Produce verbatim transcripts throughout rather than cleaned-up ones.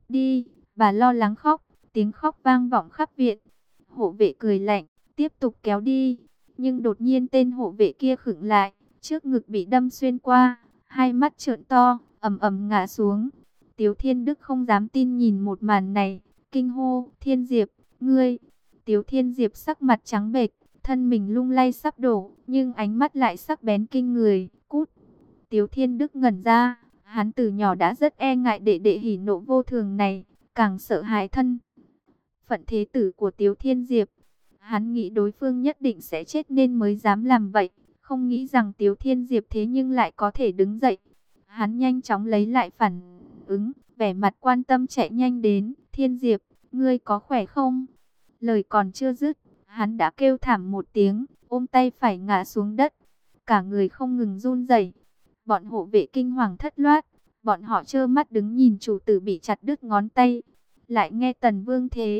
Đi, bà lo lắng khóc, tiếng khóc vang vọng khắp viện. Hộ vệ cười lạnh, tiếp tục kéo đi. Nhưng đột nhiên tên hộ vệ kia khựng lại, trước ngực bị đâm xuyên qua, hai mắt trợn to, ầm ầm ngã xuống. Tiếu Thiên Đức không dám tin nhìn một màn này, kinh hô, Thiên Diệp, ngươi. Tiếu Thiên Diệp sắc mặt trắng bệch, thân mình lung lay sắp đổ, nhưng ánh mắt lại sắc bén kinh người, cút. Tiếu Thiên Đức ngẩn ra, hắn từ nhỏ đã rất e ngại đệ đệ hỉ nộ vô thường này, càng sợ hãi thân phận thế tử của Tiếu Thiên Diệp. Hắn nghĩ đối phương nhất định sẽ chết nên mới dám làm vậy, không nghĩ rằng Tiếu Thiên Diệp thế nhưng lại có thể đứng dậy. Hắn nhanh chóng lấy lại phản ứng, vẻ mặt quan tâm chạy nhanh đến, Thiên Diệp, ngươi có khỏe không? Lời còn chưa dứt, hắn đã kêu thảm một tiếng, ôm tay phải ngã xuống đất, cả người không ngừng run rẩy. Bọn hộ vệ kinh hoàng thất loát, bọn họ trơ mắt đứng nhìn chủ tử bị chặt đứt ngón tay. Lại nghe Tần Vương thế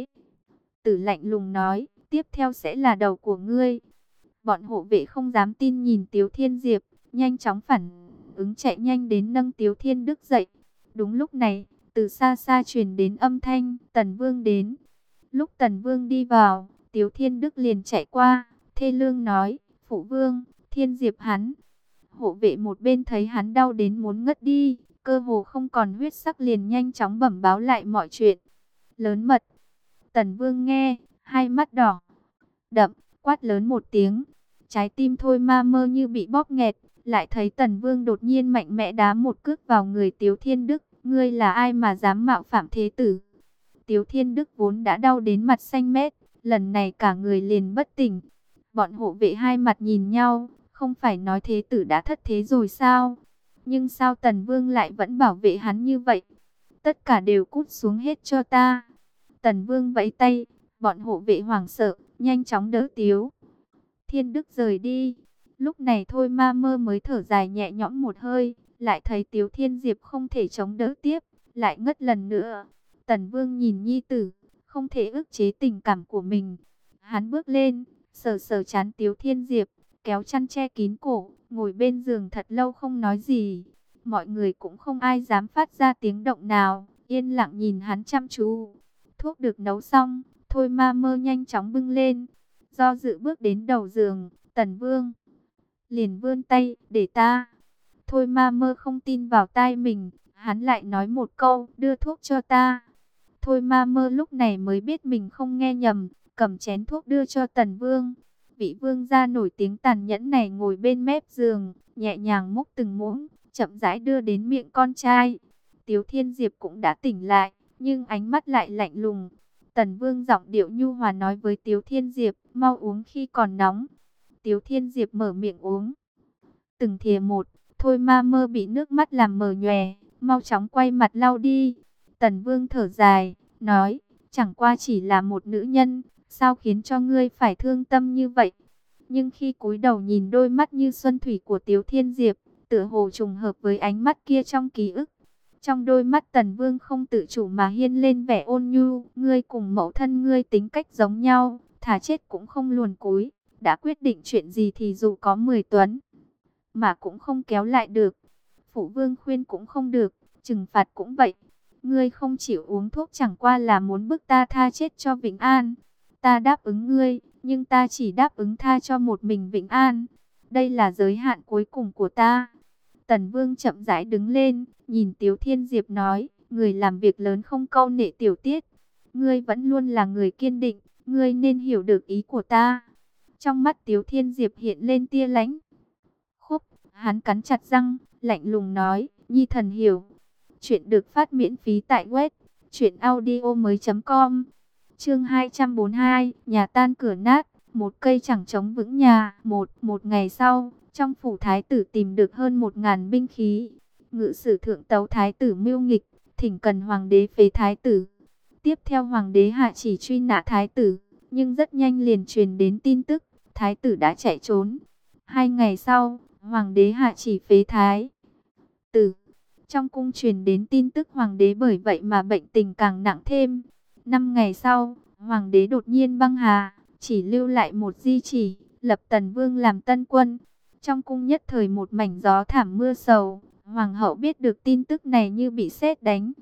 tử lạnh lùng nói, tiếp theo sẽ là đầu của ngươi. Bọn hộ vệ không dám tin nhìn Tiếu Thiên Diệp, nhanh chóng phản ứng chạy nhanh đến nâng Tiếu Thiên Đức dậy. Đúng lúc này, từ xa xa truyền đến âm thanh, Tần Vương đến. Lúc Tần Vương đi vào, Tiếu Thiên Đức liền chạy qua, thê lương nói, Phụ Vương, Thiên Diệp hắn. Hộ vệ một bên thấy hắn đau đến muốn ngất đi, cơ hồ không còn huyết sắc liền nhanh chóng bẩm báo lại mọi chuyện. Lớn mật. Tần Vương nghe, hai mắt đỏ đậm, quát lớn một tiếng. Trái tim Thôi Ma Mơ như bị bóp nghẹt, lại thấy Tần Vương đột nhiên mạnh mẽ đá một cước vào người Tiếu Thiên Đức. Ngươi là ai mà dám mạo phạm thế tử? Tiếu Thiên Đức vốn đã đau đến mặt xanh mét, lần này cả người liền bất tỉnh. Bọn hộ vệ hai mặt nhìn nhau, không phải nói thế tử đã thất thế rồi sao? Nhưng sao Tần Vương lại vẫn bảo vệ hắn như vậy? Tất cả đều cút xuống hết cho ta. Tần Vương vẫy tay, bọn hộ vệ hoảng sợ, nhanh chóng đỡ Tiếu Thiên Đức rời đi. Lúc này Thôi Ma Mơ mới thở dài nhẹ nhõm một hơi, lại thấy Tiếu Thiên Diệp không thể chống đỡ tiếp, lại ngất lần nữa. Tần Vương nhìn nhi tử, không thể ức chế tình cảm của mình. Hắn bước lên, sờ sờ trán Tiếu Thiên Diệp, kéo chăn che kín cổ, ngồi bên giường thật lâu không nói gì. Mọi người cũng không ai dám phát ra tiếng động nào, yên lặng nhìn hắn chăm chú. Thuốc được nấu xong, Thôi Ma Mơ nhanh chóng bưng lên, do dự bước đến đầu giường. Tần Vương liền vươn tay, để ta. Thôi Ma Mơ không tin vào tai mình, hắn lại nói một câu, đưa thuốc cho ta. Thôi Ma Mơ lúc này mới biết mình không nghe nhầm, cầm chén thuốc đưa cho Tần Vương. Vị vương gia nổi tiếng tàn nhẫn này ngồi bên mép giường, nhẹ nhàng múc từng muỗng, chậm rãi đưa đến miệng con trai. Tiếu Thiên Diệp cũng đã tỉnh lại, nhưng ánh mắt lại lạnh lùng. Tần Vương giọng điệu nhu hòa nói với Tiếu Thiên Diệp, mau uống khi còn nóng. Tiếu Thiên Diệp mở miệng uống từng thìa một. Thôi Ma Mơ bị nước mắt làm mờ nhòe, mau chóng quay mặt lau đi. Tần Vương thở dài, nói, chẳng qua chỉ là một nữ nhân, sao khiến cho ngươi phải thương tâm như vậy? Nhưng khi cúi đầu nhìn đôi mắt như xuân thủy của Tiếu Thiên Diệp, tựa hồ trùng hợp với ánh mắt kia trong ký ức. Trong đôi mắt Tần Vương không tự chủ mà hiên lên vẻ ôn nhu, ngươi cùng mẫu thân ngươi tính cách giống nhau, thà chết cũng không luồn cúi, đã quyết định chuyện gì thì dù có mười tuấn mà cũng không kéo lại được. Phụ vương khuyên cũng không được, trừng phạt cũng vậy. Ngươi không chịu uống thuốc chẳng qua là muốn bức ta tha chết cho Vĩnh An. Ta đáp ứng ngươi, nhưng ta chỉ đáp ứng tha cho một mình Vĩnh An. Đây là giới hạn cuối cùng của ta. Tần Vương chậm rãi đứng lên, nhìn Tiếu Thiên Diệp nói, người làm việc lớn không câu nệ tiểu tiết. Ngươi vẫn luôn là người kiên định, ngươi nên hiểu được ý của ta. Trong mắt Tiếu Thiên Diệp hiện lên tia lãnh khúc, hắn cắn chặt răng, lạnh lùng nói, nhi thần hiểu. Chuyện được phát miễn phí tại web truyện audio mới.com. Chương hai trăm bốn mươi hai, nhà tan cửa nát, một cây chẳng chống vững nhà. Một, một ngày sau, trong phủ thái tử tìm được hơn một ngàn binh khí. Ngự sử thượng tấu thái tử mưu nghịch, thỉnh cần hoàng đế phế thái tử. Tiếp theo hoàng đế hạ chỉ truy nã thái tử, nhưng rất nhanh liền truyền đến tin tức, thái tử đã chạy trốn. Hai ngày sau, hoàng đế hạ chỉ phế thái tử. Trong cung truyền đến tin tức hoàng đế bởi vậy mà bệnh tình càng nặng thêm. Năm ngày sau, hoàng đế đột nhiên băng hà, chỉ lưu lại một di chỉ, lập Tần Vương làm tân quân. Trong cung nhất thời một mảnh gió thảm mưa sầu. Hoàng hậu biết được tin tức này như bị sét đánh.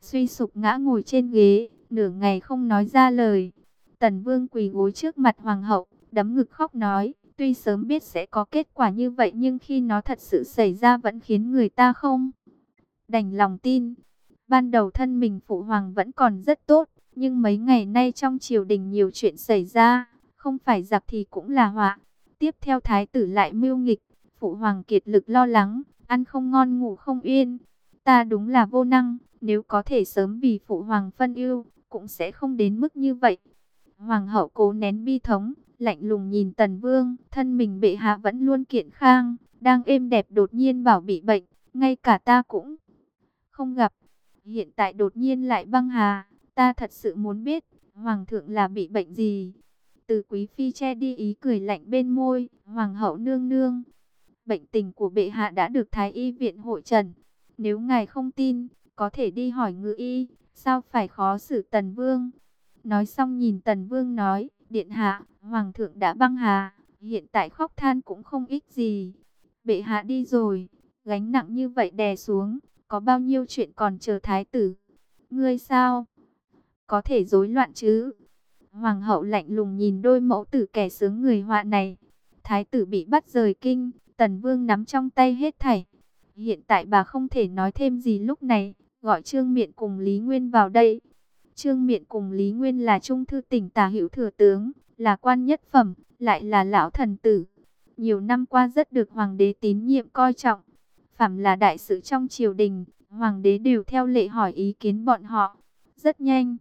suy sụp ngã ngồi trên ghế, nửa ngày không nói ra lời. Tần Vương quỳ gối trước mặt hoàng hậu, đấm ngực khóc nói, tuy sớm biết sẽ có kết quả như vậy nhưng khi nó thật sự xảy ra vẫn khiến người ta không đành lòng tin. Ban đầu thân mình phụ hoàng vẫn còn rất tốt, nhưng mấy ngày nay trong triều đình nhiều chuyện xảy ra, không phải giặc thì cũng là họa. Tiếp theo thái tử lại mưu nghịch, phụ hoàng kiệt lực lo lắng, ăn không ngon ngủ không yên. Ta đúng là vô năng, nếu có thể sớm vì phụ hoàng phân ưu, cũng sẽ không đến mức như vậy. Hoàng hậu cố nén bi thống, lạnh lùng nhìn Tần Vương, thân mình bệ hạ vẫn luôn kiện khang, đang êm đẹp đột nhiên bảo bị bệnh, ngay cả ta cũng không gặp. Hiện tại đột nhiên lại băng hà, ta thật sự muốn biết, hoàng thượng là bị bệnh gì. Từ quý phi che đi ý cười lạnh bên môi, hoàng hậu nương nương. Bệnh tình của bệ hạ đã được thái y viện hội trần. Nếu ngài không tin, có thể đi hỏi ngự y, sao phải khó xử Tần Vương. Nói xong nhìn Tần Vương nói, điện hạ, hoàng thượng đã băng hà, hiện tại khóc than cũng không ích gì. Bệ hạ đi rồi, gánh nặng như vậy đè xuống, có bao nhiêu chuyện còn chờ thái tử. Ngươi sao có thể rối loạn chứ? Hoàng hậu lạnh lùng nhìn đôi mẫu tử kẻ sướng người họa này. Thái tử bị bắt rời kinh, Tần Vương nắm trong tay hết thảy. Hiện tại bà không thể nói thêm gì lúc này, gọi Trương Miện cùng Lý Nguyên vào đây. Trương Miện cùng Lý Nguyên là trung thư tỉnh tả hữu thừa tướng, là quan nhất phẩm, lại là lão thần tử. Nhiều năm qua rất được hoàng đế tín nhiệm coi trọng. Phàm là đại sự trong triều đình, hoàng đế đều theo lệ hỏi ý kiến bọn họ. Rất nhanh,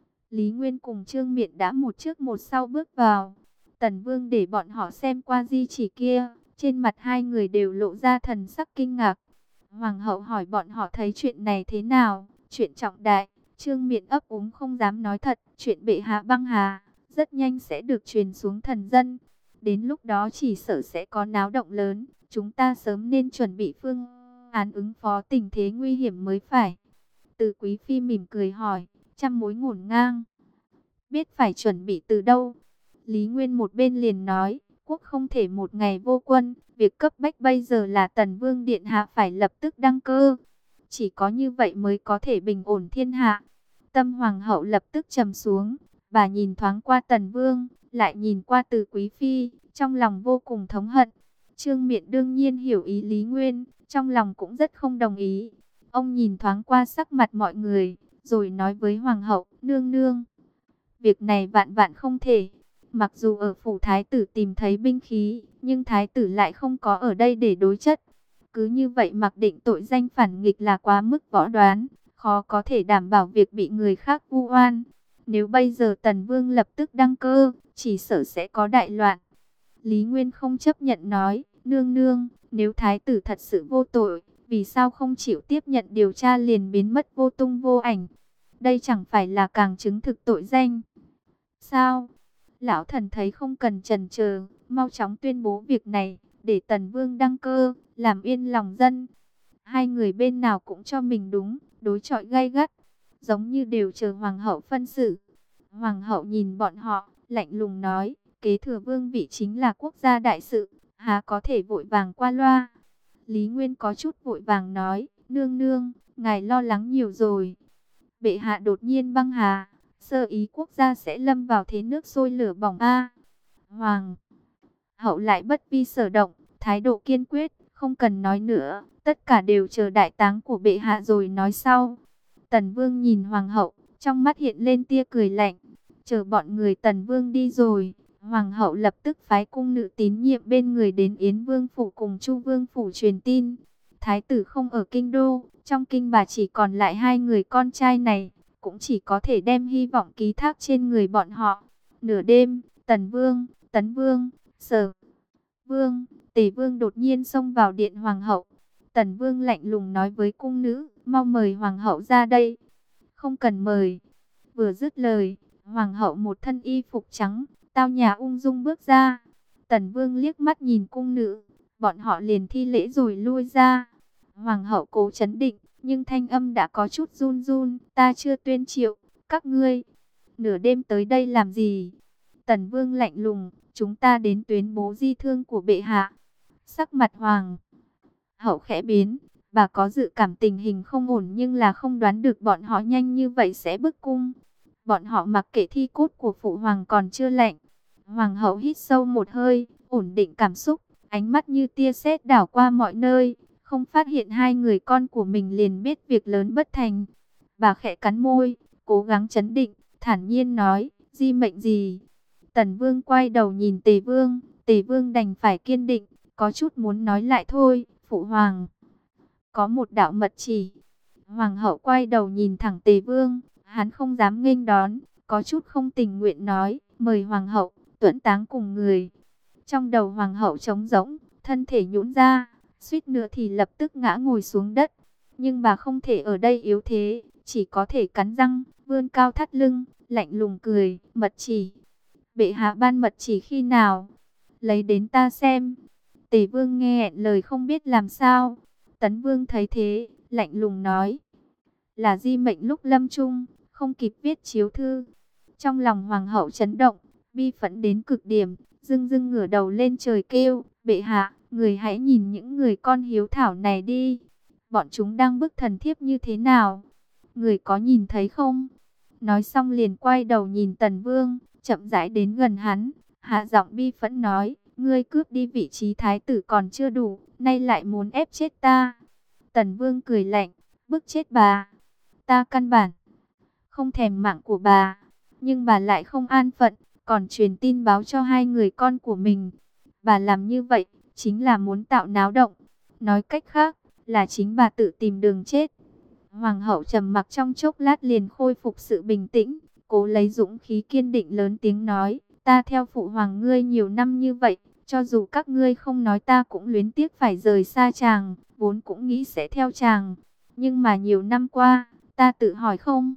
Lý Nguyên cùng Trương Miện đã một trước một sau bước vào. Tần Vương để bọn họ xem qua di chỉ kia, trên mặt hai người đều lộ ra thần sắc kinh ngạc. Hoàng hậu hỏi bọn họ thấy chuyện này thế nào, chuyện trọng đại. Trương Miện ấp úng không dám nói thật, chuyện bệ hạ băng hà, rất nhanh sẽ được truyền xuống thần dân. Đến lúc đó chỉ sợ sẽ có náo động lớn, chúng ta sớm nên chuẩn bị phương án ứng phó tình thế nguy hiểm mới phải. Từ Quý Phi mỉm cười hỏi, trăm mối ngổn ngang, biết phải chuẩn bị từ đâu? Lý Nguyên một bên liền nói, quốc không thể một ngày vô quân, việc cấp bách bây giờ là Tần Vương Điện Hạ phải lập tức đăng cơ. Chỉ có như vậy mới có thể bình ổn thiên hạ. Tâm hoàng hậu lập tức trầm xuống, bà nhìn thoáng qua Tần Vương, lại nhìn qua Từ Quý Phi, trong lòng vô cùng thống hận. Trương Miện đương nhiên hiểu ý Lý Nguyên, trong lòng cũng rất không đồng ý. Ông nhìn thoáng qua sắc mặt mọi người, rồi nói với hoàng hậu, nương nương, việc này vạn vạn không thể. Mặc dù ở phủ thái tử tìm thấy binh khí, nhưng thái tử lại không có ở đây để đối chất. Cứ như vậy mặc định tội danh phản nghịch là quá mức võ đoán, khó có thể đảm bảo việc bị người khác vu oan. Nếu bây giờ Tần Vương lập tức đăng cơ, chỉ sợ sẽ có đại loạn. Lý Nguyên không chấp nhận nói, nương nương, nếu thái tử thật sự vô tội, vì sao không chịu tiếp nhận điều tra liền biến mất vô tung vô ảnh? Đây chẳng phải là càng chứng thực tội danh. Sao? Lão thần thấy không cần chần chờ, mau chóng tuyên bố việc này, để Tần Vương đăng cơ, làm yên lòng dân. Hai người bên nào cũng cho mình đúng, đối chọi gay gắt, giống như đều chờ hoàng hậu phân xử. Hoàng hậu nhìn bọn họ, lạnh lùng nói, kế thừa vương vị chính là quốc gia đại sự, há có thể vội vàng qua loa. Lý Nguyên có chút vội vàng nói, nương nương, ngài lo lắng nhiều rồi. Bệ hạ đột nhiên băng hà, sơ ý quốc gia sẽ lâm vào thế nước sôi lửa bỏng a. Hoàng hậu lại bất vi sở động, thái độ kiên quyết, không cần nói nữa, tất cả đều chờ đại táng của bệ hạ rồi nói sau. Tần Vương nhìn hoàng hậu, trong mắt hiện lên tia cười lạnh. Chờ bọn người Tần Vương đi rồi, hoàng hậu lập tức phái cung nữ tín nhiệm bên người đến Yến Vương phủ cùng Chu Vương phủ truyền tin. Thái tử không ở kinh đô, trong kinh bà chỉ còn lại hai người con trai này, cũng chỉ có thể đem hy vọng ký thác trên người bọn họ. Nửa đêm, Tần Vương, Tấn Vương, Sở Vương, Tề Vương đột nhiên xông vào điện hoàng hậu. Tần Vương lạnh lùng nói với cung nữ, mau mời hoàng hậu ra đây. Không cần mời. Vừa dứt lời, hoàng hậu một thân y phục trắng, tao nhã ung dung bước ra. Tần Vương liếc mắt nhìn cung nữ, bọn họ liền thi lễ rồi lui ra. Hoàng hậu cố trấn định, nhưng thanh âm đã có chút run run, ta chưa tuyên triệu, các ngươi nửa đêm tới đây làm gì? Tần Vương lạnh lùng, chúng ta đến tuyên bố di thương của bệ hạ. Sắc mặt hoàng hậu khẽ biến, Bà có dự cảm tình hình không ổn nhưng là không đoán được bọn họ nhanh như vậy sẽ bức cung. Bọn họ mặc kệ thi cốt của phụ hoàng còn chưa lạnh. Hoàng hậu hít sâu một hơi, ổn định cảm xúc, ánh mắt như tia sét đảo qua mọi nơi, không phát hiện hai người con của mình liền biết việc lớn bất thành. Bà khẽ cắn môi, cố gắng trấn định, thản nhiên nói, di mệnh gì? Tần Vương quay đầu nhìn Tề Vương, Tề Vương đành phải kiên định, có chút muốn nói lại thôi, phụ hoàng. Có một đạo mật chỉ. Hoàng hậu quay đầu nhìn thẳng Tề Vương, hắn không dám nghênh đón, có chút không tình nguyện nói, mời hoàng hậu, tuẫn táng cùng người. Trong đầu hoàng hậu trống rỗng, thân thể nhũn ra, suýt nữa thì lập tức ngã ngồi xuống đất. Nhưng bà không thể ở đây yếu thế, chỉ có thể cắn răng, vươn cao thắt lưng, lạnh lùng cười, mật chỉ. Bệ hạ ban mật chỉ khi nào? Lấy đến ta xem. Tề Vương nghe lời không biết làm sao. Tấn Vương thấy thế, lạnh lùng nói. Là di mệnh lúc lâm chung, không kịp viết chiếu thư. Trong lòng hoàng hậu chấn động, bi phẫn đến cực điểm, dưng dưng ngửa đầu lên trời kêu, bệ hạ, người hãy nhìn những người con hiếu thảo này đi. Bọn chúng đang bức thần thiếp như thế nào? Người có nhìn thấy không? Nói xong liền quay đầu nhìn Tần Vương, chậm rãi đến gần hắn, hạ giọng bi phẫn nói, ngươi cướp đi vị trí thái tử còn chưa đủ, nay lại muốn ép chết ta. Tần Vương cười lạnh, bức chết bà. Ta căn bản không thèm mạng của bà, nhưng bà lại không an phận, còn truyền tin báo cho hai người con của mình. Bà làm như vậy, chính là muốn tạo náo động. Nói cách khác, là chính bà tự tìm đường chết. Hoàng hậu trầm mặc trong chốc lát liền khôi phục sự bình tĩnh, cố lấy dũng khí kiên định lớn tiếng nói, ta theo phụ hoàng ngươi nhiều năm như vậy, cho dù các ngươi không nói ta cũng luyến tiếc phải rời xa chàng, vốn cũng nghĩ sẽ theo chàng. Nhưng mà nhiều năm qua, ta tự hỏi không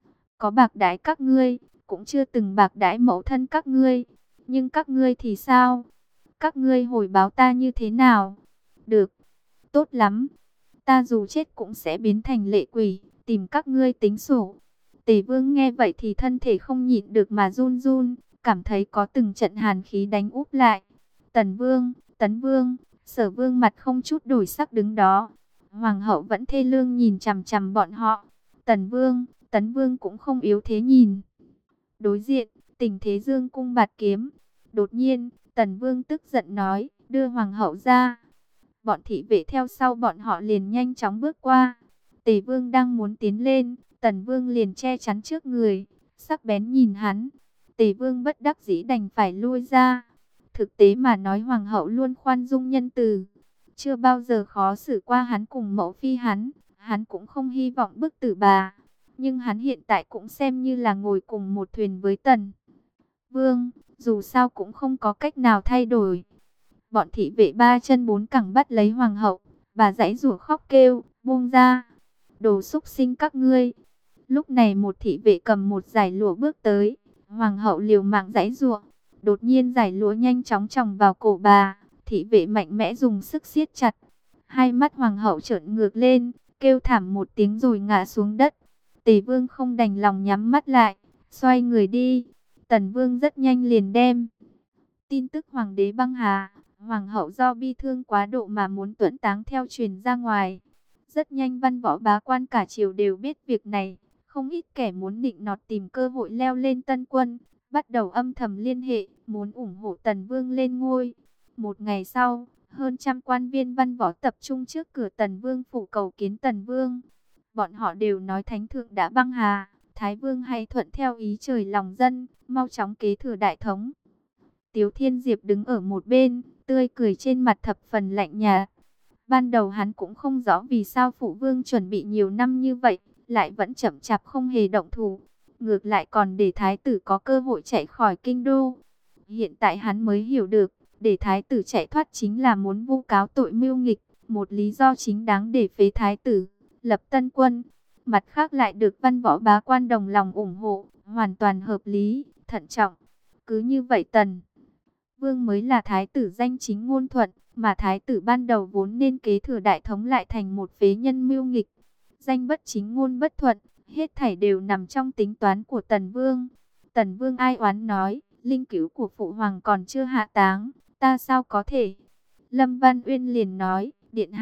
có bạc đãi các ngươi, cũng chưa từng bạc đãi mẫu thân các ngươi. Nhưng các ngươi thì sao? Các ngươi hồi báo ta như thế nào? Được, tốt lắm. Ta dù chết cũng sẽ biến thành lệ quỷ, tìm các ngươi tính sổ. Tề Vương nghe vậy thì thân thể không nhịn được mà run run, cảm thấy có từng trận hàn khí đánh úp lại. Tần Vương, Tấn Vương, Sở Vương mặt không chút đổi sắc đứng đó. Hoàng hậu vẫn thê lương nhìn chằm chằm bọn họ. Tần Vương, Tấn Vương cũng không yếu thế nhìn. Đối diện, tình thế dương cung bạt kiếm. Đột nhiên, Tần Vương tức giận nói, đưa hoàng hậu ra. Bọn thị vệ theo sau bọn họ liền nhanh chóng bước qua. Tề Vương đang muốn tiến lên, Tần Vương liền che chắn trước người, sắc bén nhìn hắn. Tề Vương bất đắc dĩ đành phải lui ra. Thực tế mà nói hoàng hậu luôn khoan dung nhân từ, chưa bao giờ khó xử qua hắn cùng mẫu phi hắn. Hắn cũng không hy vọng bức tử bà, nhưng hắn hiện tại cũng xem như là ngồi cùng một thuyền với Tần Vương, dù sao cũng không có cách nào thay đổi. Bọn thị vệ ba chân bốn cẳng bắt lấy hoàng hậu, bà giãy giụa khóc kêu, buông ra, đồ xúc sinh các ngươi. Lúc này một thị vệ cầm một dải lụa bước tới, hoàng hậu liều mạng giãy giụa, đột nhiên dải lụa nhanh chóng chồng vào cổ bà, thị vệ mạnh mẽ dùng sức siết chặt. Hai mắt hoàng hậu trợn ngược lên, kêu thảm một tiếng rồi ngã xuống đất. Tề Vương không đành lòng nhắm mắt lại, xoay người đi. Tần Vương rất nhanh liền đem tin tức hoàng đế băng hà, hoàng hậu do bi thương quá độ mà muốn tuẫn táng theo truyền ra ngoài. Rất nhanh văn võ bá quan cả triều đều biết việc này, không ít kẻ muốn nịnh nọt tìm cơ hội leo lên tân quân, bắt đầu âm thầm liên hệ, muốn ủng hộ Tần Vương lên ngôi. Một ngày sau, hơn trăm quan viên văn võ tập trung trước cửa Tần Vương phủ cầu kiến Tần Vương. Bọn họ đều nói Thánh Thượng đã băng hà, Thái Vương hãy thuận theo ý trời lòng dân, mau chóng kế thừa đại thống. Tiếu Thiên Diệp đứng ở một bên, tươi cười trên mặt thập phần lạnh nhạt. Ban đầu hắn cũng không rõ vì sao phụ vương chuẩn bị nhiều năm như vậy, lại vẫn chậm chạp không hề động thủ. Ngược lại còn để thái tử có cơ hội chạy khỏi kinh đô. Hiện tại hắn mới hiểu được, để thái tử chạy thoát chính là muốn vu cáo tội mưu nghịch, một lý do chính đáng để phế thái tử, lập tân quân. Mặt khác lại được văn võ bá quan đồng lòng ủng hộ, hoàn toàn hợp lý, thận trọng. Cứ như vậy Tần Vương mới là thái tử danh chính ngôn thuận, mà thái tử ban đầu vốn nên kế thừa đại thống lại thành một phế nhân mưu nghịch. Danh bất chính ngôn bất thuận, hết thảy đều nằm trong tính toán của Tần Vương. Tần Vương ai oán nói, linh cữu của phụ hoàng còn chưa hạ táng, ta sao có thể? Lâm Văn Uyên liền nói, điện hạ,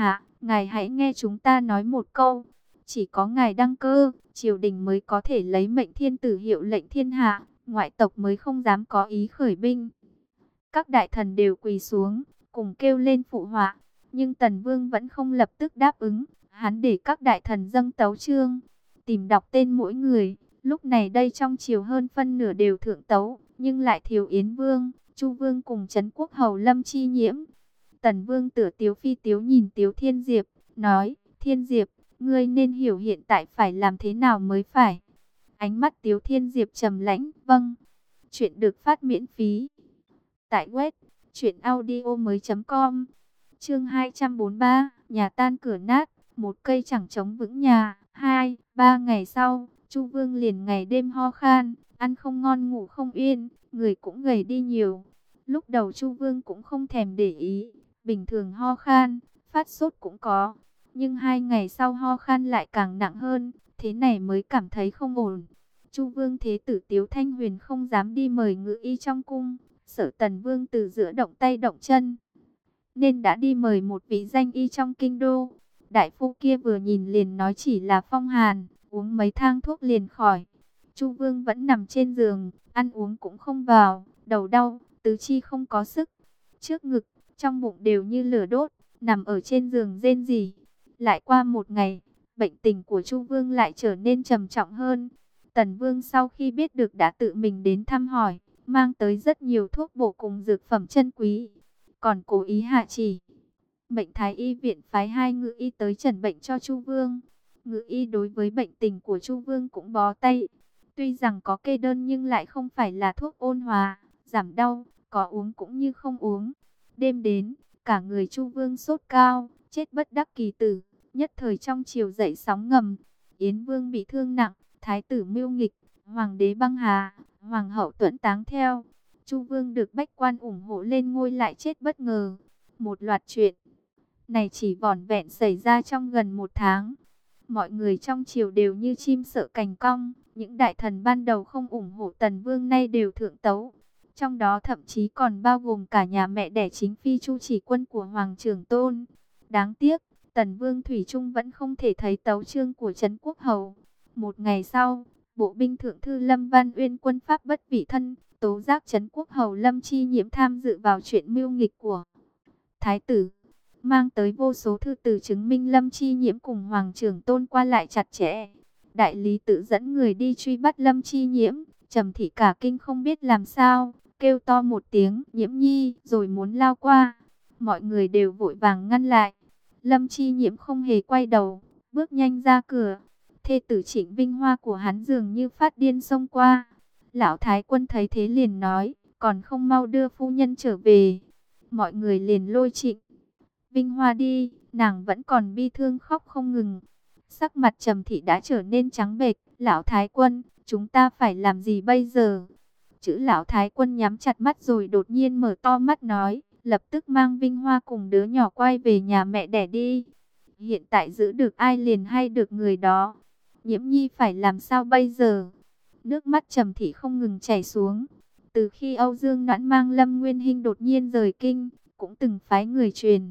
ngài hãy nghe chúng ta nói một câu. Chỉ có ngài đăng cơ, triều đình mới có thể lấy mệnh thiên tử hiệu lệnh thiên hạ, ngoại tộc mới không dám có ý khởi binh. Các đại thần đều quỳ xuống, cùng kêu lên phụ họa. Nhưng Tần Vương vẫn không lập tức đáp ứng. Hắn để các đại thần dâng tấu chương, tìm đọc tên mỗi người. Lúc này đây trong triều hơn phân nửa đều thượng tấu, nhưng lại thiếu Yến Vương, Chu Vương cùng Trấn Quốc Hầu Lâm Chi Nhiễm. Tần Vương tựa Tiếu Phi Tiếu nhìn Tiếu Thiên Diệp, nói: Thiên Diệp, ngươi nên hiểu hiện tại phải làm thế nào mới phải. Ánh mắt Tiếu Thiên Diệp trầm lãnh: Vâng. Chuyện được phát miễn phí tại web truyện audio mới chấm com. Chương hai trăm bốn mươi ba, nhà tan cửa nát, một cây chẳng chống vững nhà. Hai, ba ngày sau, Chu Vương liền ngày đêm ho khan, ăn không ngon ngủ không yên, người cũng gầy đi nhiều. Lúc đầu Chu Vương cũng không thèm để ý, bình thường ho khan, phát sốt cũng có. Nhưng hai ngày sau ho khan lại càng nặng hơn, thế này mới cảm thấy không ổn. Chu Vương thế tử Tiếu Thanh Huyền không dám đi mời ngự y trong cung, sợ Tần Vương từ giữa động tay động chân, nên đã đi mời một vị danh y trong kinh đô. Đại phu kia vừa nhìn liền nói chỉ là phong hàn, uống mấy thang thuốc liền khỏi. Chu Vương vẫn nằm trên giường, ăn uống cũng không vào, đầu đau, tứ chi không có sức, trước ngực, trong bụng đều như lửa đốt, nằm ở trên giường rên rỉ. Lại qua một ngày, bệnh tình của Chu Vương lại trở nên trầm trọng hơn. Tần Vương sau khi biết được đã tự mình đến thăm hỏi, mang tới rất nhiều thuốc bổ cùng dược phẩm chân quý, còn cố ý hạ chỉ mệnh Thái y viện phái hai ngự y tới chẩn bệnh cho Chu Vương. Ngự y đối với bệnh tình của Chu Vương cũng bó tay. Tuy rằng có kê đơn nhưng lại không phải là thuốc ôn hòa, giảm đau, có uống cũng như không uống. Đêm đến, cả người Chu Vương sốt cao, chết bất đắc kỳ tử. Nhất thời trong triều dậy sóng ngầm. Yến Vương bị thương nặng, Thái tử mưu nghịch, Hoàng đế băng hà, Hoàng hậu tuẫn táng theo. Chu Vương được bách quan ủng hộ lên ngôi lại chết bất ngờ. Một loạt chuyện này chỉ vỏn vẹn xảy ra trong gần một tháng. Mọi người trong triều đều như chim sợ cành cong. Những đại thần ban đầu không ủng hộ Tần Vương nay đều thượng tấu. Trong đó thậm chí còn bao gồm cả nhà mẹ đẻ chính phi Chu Chỉ Quân của Hoàng Trưởng Tôn. Đáng tiếc, Tần Vương thủy chung vẫn không thể thấy tấu chương của Trấn Quốc Hầu. Một ngày sau, bộ binh thượng thư Lâm Văn Uyên quân pháp bất vị thân, tố giác Trấn Quốc Hầu Lâm Chi Nhiễm tham dự vào chuyện mưu nghịch của Thái tử, mang tới vô số thư từ chứng minh Lâm Chi Nhiễm cùng Hoàng Trưởng Tôn qua lại chặt chẽ. Đại lý tự dẫn người đi truy bắt Lâm Chi Nhiễm, Trầm Thị cả kinh không biết làm sao, kêu to một tiếng Nhiễm Nhi rồi muốn lao qua. Mọi người đều vội vàng ngăn lại. Lâm Chi Nhiễm không hề quay đầu, bước nhanh ra cửa. Thê tử Trịnh Vinh Hoa của hắn dường như phát điên xông qua. Lão Thái Quân thấy thế liền nói, còn không mau đưa phu nhân trở về. Mọi người liền lôi Trịnh Vinh Hoa đi, nàng vẫn còn bi thương khóc không ngừng. Sắc mặt Trầm Thị đã trở nên trắng bệch. Lão Thái Quân, chúng ta phải làm gì bây giờ? Chữ Lão Thái Quân nhắm chặt mắt rồi đột nhiên mở to mắt nói, lập tức mang Vinh Hoa cùng đứa nhỏ quay về nhà mẹ đẻ đi. Hiện tại giữ được ai liền hay được người đó. Nhiễm Nhi phải làm sao bây giờ? Nước mắt Trầm Thị không ngừng chảy xuống. Từ khi Âu Dương Noãn mang Lâm Nguyên Hinh đột nhiên rời kinh, cũng từng phái người truyền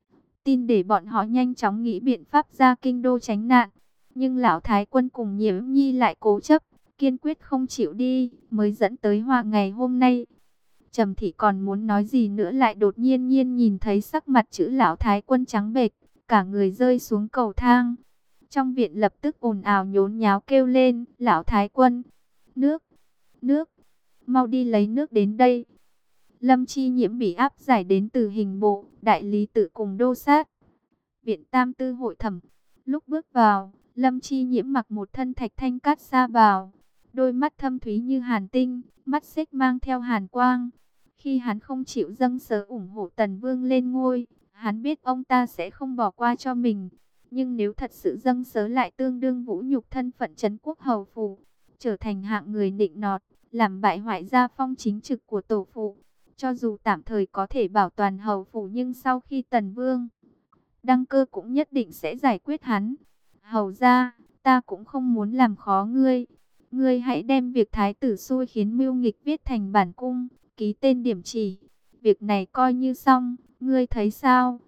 tin để bọn họ nhanh chóng nghĩ biện pháp ra kinh đô tránh nạn. Nhưng Lão Thái Quân cùng Nhiễm Nhi lại cố chấp, kiên quyết không chịu đi, mới dẫn tới họa ngày hôm nay. Trầm Thị còn muốn nói gì nữa lại đột nhiên nhiên nhìn thấy sắc mặt chữ Lão Thái Quân trắng bệch, cả người rơi xuống cầu thang. Trong viện lập tức ồn ào nhốn nháo kêu lên, Lão Thái Quân, nước, nước, mau đi lấy nước đến đây. Lâm Chi Nhiễm bị áp giải đến từ hình bộ, đại lý tự cùng đô sát viện tam tư hội thẩm. Lúc bước vào, Lâm Chi Nhiễm mặc một thân thạch thanh cát sa bào, đôi mắt thâm thúy như hàn tinh, mắt xích mang theo hàn quang. Khi hắn không chịu dâng sớ ủng hộ Tần Vương lên ngôi, hắn biết ông ta sẽ không bỏ qua cho mình. Nhưng nếu thật sự dâng sớ lại tương đương vũ nhục thân phận Trấn Quốc Hầu phủ, trở thành hạng người nịnh nọt, làm bại hoại gia phong chính trực của tổ phụ. Cho dù tạm thời có thể bảo toàn hầu phủ nhưng sau khi Tần Vương đăng cơ cũng nhất định sẽ giải quyết hắn. Hầu ra, ta cũng không muốn làm khó ngươi. Ngươi hãy đem việc thái tử xui khiến mưu nghịch viết thành bản cung, ký tên điểm chỉ. Việc này coi như xong, ngươi thấy sao?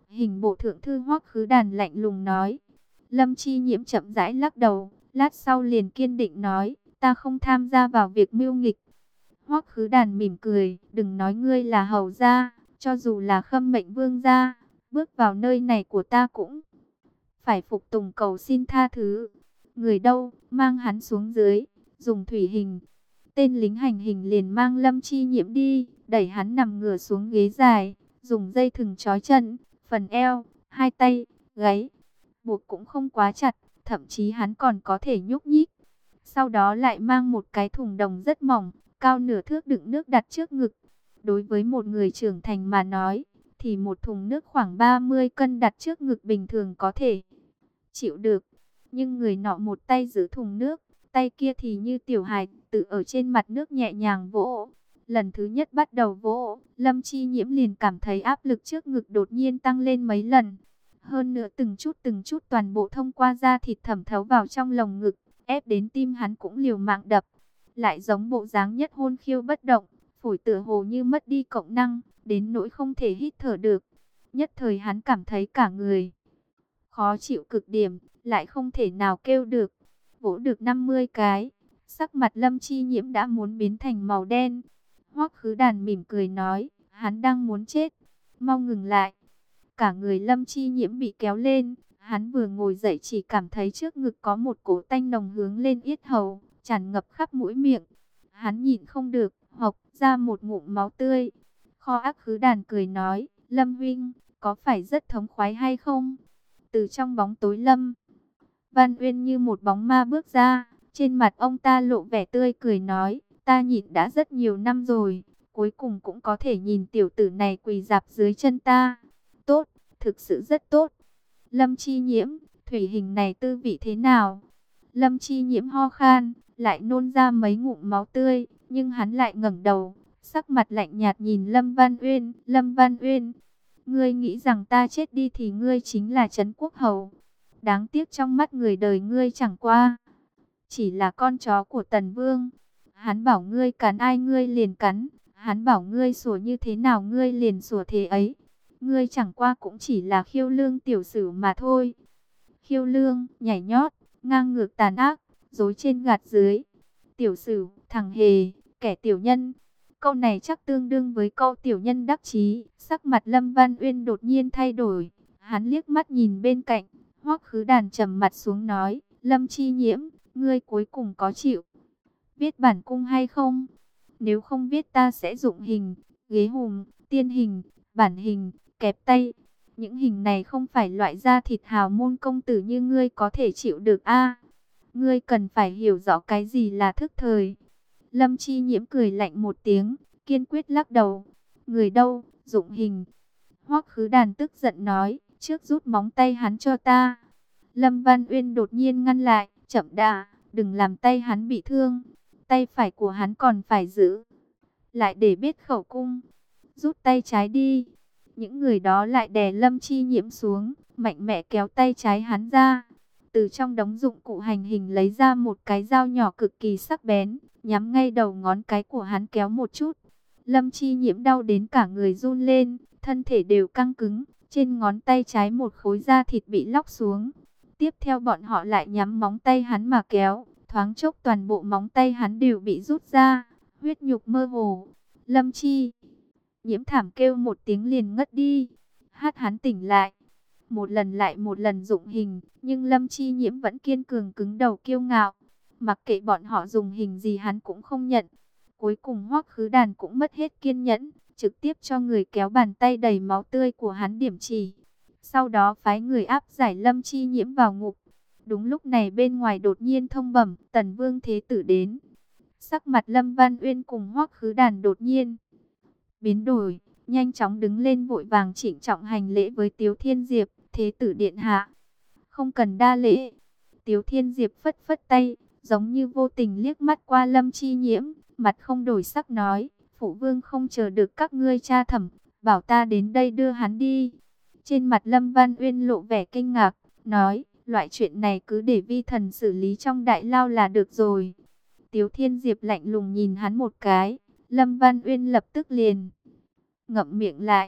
Hình bộ thượng thư Hoắc Khứ Đàn lạnh lùng nói. Lâm Chi Nhiễm chậm rãi lắc đầu, lát sau liền kiên định nói, ta không tham gia vào việc mưu nghịch. Hoắc Khứ Đàn mỉm cười, đừng nói ngươi là hầu gia, cho dù là Khâm Mệnh Vương gia, bước vào nơi này của ta cũng phải phục tùng cầu xin tha thứ. Người đâu, mang hắn xuống dưới, dùng thủy hình. Tên lính hành hình liền mang Lâm Chi Nhiễm đi, đẩy hắn nằm ngửa xuống ghế dài, dùng dây thừng trói chân, phần eo, hai tay, gáy, buộc cũng không quá chặt, thậm chí hắn còn có thể nhúc nhích. Sau đó lại mang một cái thùng đồng rất mỏng, cao nửa thước đựng nước đặt trước ngực. Đối với một người trưởng thành mà nói, thì một thùng nước khoảng ba mươi cân đặt trước ngực bình thường có thể chịu được. Nhưng người nọ một tay giữ thùng nước, tay kia thì như tiểu hài tự ở trên mặt nước nhẹ nhàng vỗ. Lần thứ nhất bắt đầu vỗ, Lâm Chi Nhiễm liền cảm thấy áp lực trước ngực đột nhiên tăng lên mấy lần. Hơn nữa từng chút từng chút toàn bộ thông qua da thịt thẩm thấu vào trong lồng ngực, ép đến tim hắn cũng liều mạng đập. Lại giống bộ dáng nhất hôn khiêu bất động, phổi tựa hồ như mất đi cộng năng, đến nỗi không thể hít thở được. Nhất thời hắn cảm thấy cả người khó chịu cực điểm, lại không thể nào kêu được. Vỗ được năm mươi cái, sắc mặt Lâm Chi Nhiễm đã muốn biến thành màu đen. Hoắc Khứ Đàn mỉm cười nói, hắn đang muốn chết, mau ngừng lại. Cả người Lâm Chi Nhiễm bị kéo lên, hắn vừa ngồi dậy chỉ cảm thấy trước ngực có một cỗ tanh nồng hướng lên yết hầu, tràn ngập khắp mũi miệng. Hắn nhịn không được, hộc ra một ngụm máu tươi. Kho Ác Khứ Đàn cười nói, Lâm huynh, có phải rất thống khoái hay không? Từ trong bóng tối Lâm Văn Uyên như một bóng ma bước ra, trên mặt ông ta lộ vẻ tươi cười nói, ta nhịn đã rất nhiều năm rồi, cuối cùng cũng có thể nhìn tiểu tử này quỳ rạp dưới chân ta. Tốt, thực sự rất tốt. Lâm Chi Nhiễm, thủy hình này tư vị thế nào? Lâm Chi Nhiễm ho khan, lại nôn ra mấy ngụm máu tươi, nhưng hắn lại ngẩng đầu, sắc mặt lạnh nhạt nhìn Lâm Văn Uyên. Lâm Văn Uyên, ngươi nghĩ rằng ta chết đi thì ngươi chính là Trấn Quốc Hầu. Đáng tiếc trong mắt người đời ngươi chẳng qua chỉ là con chó của Tần Vương. Hắn bảo ngươi cắn ai ngươi liền cắn, hắn bảo ngươi sủa như thế nào ngươi liền sủa thế ấy. Ngươi chẳng qua cũng chỉ là khiêu lương tiểu sử mà thôi. Khiêu lương, nhảy nhót, ngang ngược tàn ác, dối trên gạt dưới. Tiểu sử, thằng hề, kẻ tiểu nhân. Câu này chắc tương đương với câu tiểu nhân đắc chí. Sắc mặt Lâm Văn Uyên đột nhiên thay đổi. Hắn liếc mắt nhìn bên cạnh. Hoắc Khứ Đàn trầm mặt xuống nói, Lâm Chi Nhiễm, ngươi cuối cùng có chịu viết bản cung hay không? Nếu không viết ta sẽ dụng hình, ghế hùng, tiên hình, bản hình, kẹp tay. Những hình này không phải loại da thịt hào môn công tử như ngươi có thể chịu được a. Ngươi cần phải hiểu rõ cái gì là thức thời. Lâm Chi Nhiễm cười lạnh một tiếng, kiên quyết lắc đầu. Người đâu, dụng hình. Hoắc Khứ Đàn tức giận nói, trước rút móng tay hắn cho ta. Lâm Văn Uyên đột nhiên ngăn lại, chậm đã, đừng làm tay hắn bị thương. Tay phải của hắn còn phải giữ lại để biết khẩu cung. Rút tay trái đi. Những người đó lại đè Lâm Chi Nhiễm xuống, mạnh mẽ kéo tay trái hắn ra. Từ trong đống dụng cụ hành hình lấy ra một cái dao nhỏ cực kỳ sắc bén, nhắm ngay đầu ngón cái của hắn kéo một chút. Lâm Chi Nhiễm đau đến cả người run lên, thân thể đều căng cứng, trên ngón tay trái một khối da thịt bị lóc xuống. Tiếp theo bọn họ lại nhắm móng tay hắn mà kéo, thoáng chốc toàn bộ móng tay hắn đều bị rút ra, huyết nhục mơ hồ. Lâm Chi Nhiễm thảm kêu một tiếng liền ngất đi. Hát hắn tỉnh lại, một lần lại một lần dụng hình, nhưng Lâm Chi Nhiễm vẫn kiên cường cứng đầu kiêu ngạo. Mặc kệ bọn họ dùng hình gì hắn cũng không nhận. Cuối cùng Hoắc Khứ Đàn cũng mất hết kiên nhẫn, trực tiếp cho người kéo bàn tay đầy máu tươi của hắn điểm chỉ. Sau đó phái người áp giải Lâm Chi Nhiễm vào ngục. Đúng lúc này bên ngoài đột nhiên thông bẩm Tần Vương Thế Tử đến. Sắc mặt Lâm Văn Uyên cùng Hoắc Khứ Đàn đột nhiên biến đổi, nhanh chóng đứng lên vội vàng trịnh trọng hành lễ với Tiếu Thiên Diệp. Thế Tử điện hạ, không cần đa lễ. Tiếu Thiên Diệp phất phất tay, giống như vô tình liếc mắt qua Lâm Chi Nhiễm, mặt không đổi sắc nói, phụ vương không chờ được các ngươi tra thẩm, bảo ta đến đây đưa hắn đi. Trên mặt Lâm Văn Uyên lộ vẻ kinh ngạc, nói, loại chuyện này cứ để vi thần xử lý trong đại lao là được rồi. Tiếu Thiên Diệp lạnh lùng nhìn hắn một cái, Lâm Văn Uyên lập tức liền ngậm miệng lại.